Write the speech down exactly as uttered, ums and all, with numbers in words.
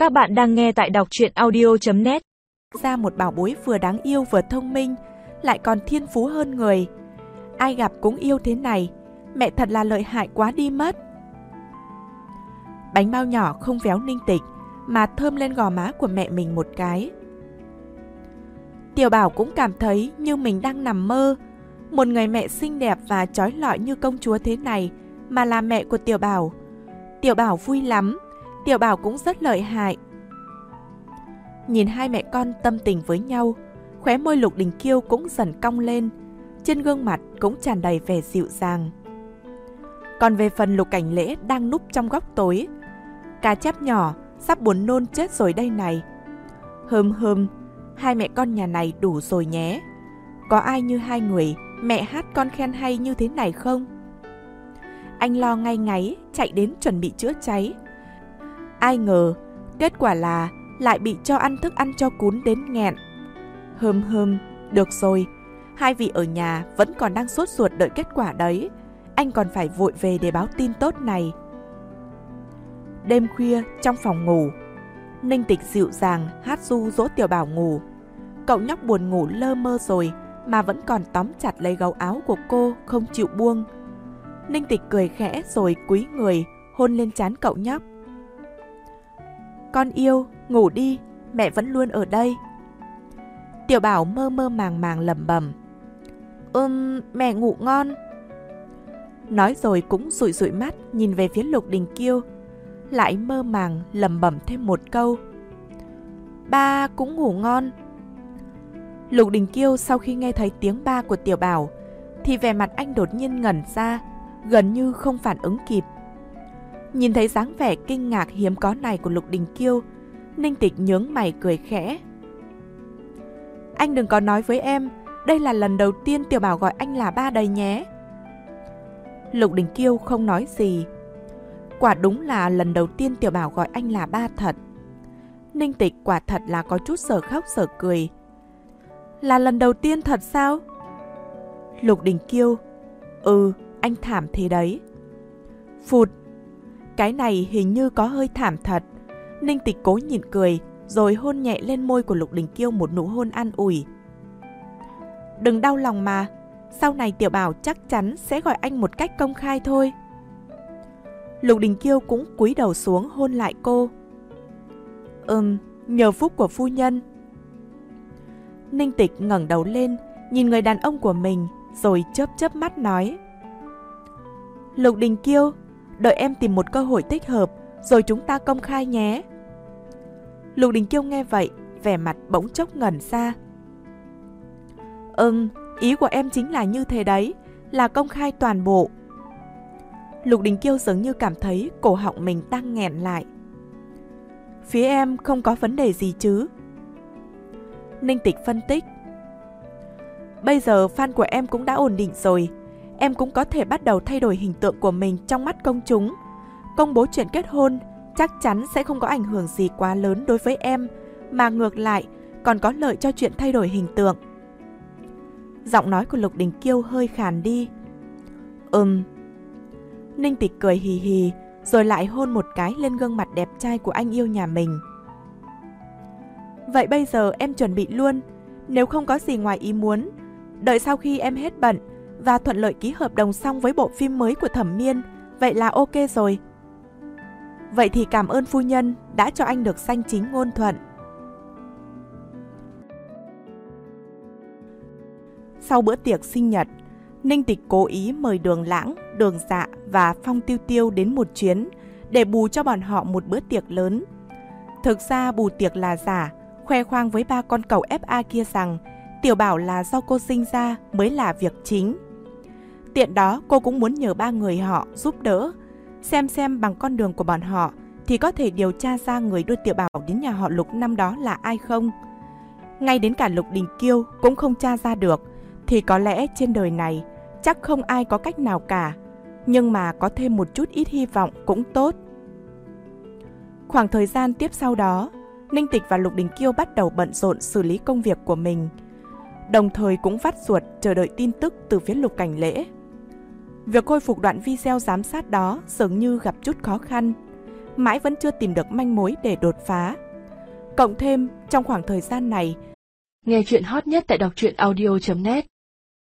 Các bạn đang nghe tại đọc truyện audio chấm net. Ra một bảo bối vừa đáng yêu vừa thông minh, lại còn thiên phú hơn người. Ai gặp cũng yêu thế này, mẹ thật là lợi hại quá đi mất. Bánh bao nhỏ không véo Ninh Tịch, mà thơm lên gò má của mẹ mình một cái. Tiểu Bảo cũng cảm thấy như mình đang nằm mơ. Một người mẹ xinh đẹp và trói lọi như công chúa thế này mà là mẹ của Tiểu Bảo. Tiểu Bảo vui lắm, Tiểu Bảo cũng rất lợi hại. Nhìn hai mẹ con tâm tình với nhau, khóe môi Lục Đình Kiêu cũng dần cong lên, trên gương mặt cũng tràn đầy vẻ dịu dàng. Còn về phần Lục Cảnh Lễ đang núp trong góc tối, cá chép nhỏ sắp buồn nôn chết rồi đây này. Hừm hừm, hai mẹ con nhà này đủ rồi nhé. Có ai như hai người mẹ hát con khen hay như thế này không? Anh lo ngay ngáy chạy đến chuẩn bị chữa cháy. Ai ngờ kết quả là lại bị cho ăn thức ăn cho cún đến nghẹn. Hừm hừm, được rồi, hai vị ở nhà vẫn còn đang sốt ruột đợi kết quả đấy. Anh còn phải vội về để báo tin tốt này. Đêm khuya trong phòng ngủ, Ninh Tịch dịu dàng hát ru dỗ Tiểu Bảo ngủ. Cậu nhóc buồn ngủ lơ mơ rồi mà vẫn còn tóm chặt lấy gấu áo của cô không chịu buông. Ninh Tịch cười khẽ rồi cúi người hôn lên trán cậu nhóc. Con yêu, ngủ đi, mẹ vẫn luôn ở đây. Tiểu Bảo mơ mơ màng màng lẩm bẩm. Ừm, mẹ ngủ ngon. Nói rồi cũng dụi dụi mắt nhìn về phía Lục Đình Kiêu, lại mơ màng lẩm bẩm thêm một câu. Ba cũng ngủ ngon. Lục Đình Kiêu sau khi nghe thấy tiếng ba của Tiểu Bảo thì vẻ mặt anh đột nhiên ngẩn ra, gần như không phản ứng kịp. Nhìn thấy dáng vẻ kinh ngạc hiếm có này của Lục Đình Kiêu, Ninh Tịch nhướng mày cười khẽ. Anh đừng có nói với em, đây là lần đầu tiên Tiểu Bảo gọi anh là ba đây nhé. Lục Đình Kiêu không nói gì. Quả đúng là lần đầu tiên Tiểu Bảo gọi anh là ba thật. Ninh Tịch quả thật là có chút sở khóc sở cười. Là lần đầu tiên thật sao? Lục Đình Kiêu. Ừ, anh thảm thế đấy. Phụt. Cái này hình như có hơi thảm thật. Ninh Tịch cố nhịn cười, rồi hôn nhẹ lên môi của Lục Đình Kiêu một nụ hôn an ủi. Đừng đau lòng mà, sau này Tiểu Bảo chắc chắn sẽ gọi anh một cách công khai thôi. Lục Đình Kiêu cũng cúi đầu xuống hôn lại cô. Ừm, nhờ phúc của phu nhân. Ninh Tịch ngẩng đầu lên, nhìn người đàn ông của mình, rồi chớp chớp mắt nói. Lục Đình Kiêu, đợi em tìm một cơ hội thích hợp, rồi chúng ta công khai nhé. Lục Đình Kiêu nghe vậy, vẻ mặt bỗng chốc ngẩn ra. Ừm, ý của em chính là như thế đấy, là công khai toàn bộ. Lục Đình Kiêu dường như cảm thấy cổ họng mình đang nghẹn lại. Phía em không có vấn đề gì chứ? Ninh Tịch phân tích. Bây giờ fan của em cũng đã ổn định rồi, em cũng có thể bắt đầu thay đổi hình tượng của mình trong mắt công chúng. Công bố chuyện kết hôn chắc chắn sẽ không có ảnh hưởng gì quá lớn đối với em, mà ngược lại còn có lợi cho chuyện thay đổi hình tượng. Giọng nói của Lục Đình Kiêu hơi khàn đi. Ừm. Ninh Tịch cười hì hì, rồi lại hôn một cái lên gương mặt đẹp trai của anh yêu nhà mình. Vậy bây giờ em chuẩn bị luôn, nếu không có gì ngoài ý muốn, đợi sau khi em hết bận và thuận lợi ký hợp đồng xong với bộ phim mới của Thẩm Miên, vậy là ok rồi. Vậy thì cảm ơn phu nhân đã cho anh được danh chính ngôn thuận. Sau bữa tiệc sinh nhật, Ninh Tịch cố ý mời Đường Lãng, Đường Dạ và Phong Tiêu Tiêu đến một chuyến để bù cho bọn họ một bữa tiệc lớn. Thực ra bù tiệc là giả, khoe khoang với ba con cẩu ép a kia rằng Tiểu Bảo là do cô sinh ra mới là việc chính. Tiện đó cô cũng muốn nhờ ba người họ giúp đỡ, xem xem bằng con đường của bọn họ thì có thể điều tra ra người đưa Tiểu Bảo đến nhà họ Lục năm đó là ai không. Ngay đến cả Lục Đình Kiêu cũng không tra ra được, thì có lẽ trên đời này chắc không ai có cách nào cả, nhưng mà có thêm một chút ít hy vọng cũng tốt. Khoảng thời gian tiếp sau đó, Ninh Tịch và Lục Đình Kiêu bắt đầu bận rộn xử lý công việc của mình, đồng thời cũng vắt ruột chờ đợi tin tức từ phía Lục Cảnh Lễ. Việc khôi phục đoạn video giám sát đó dường như gặp chút khó khăn. mãi vẫn chưa tìm được manh mối để đột phá. Cộng thêm, trong khoảng thời gian này, nghe chuyện hot nhất tại đọc truyện audio chấm net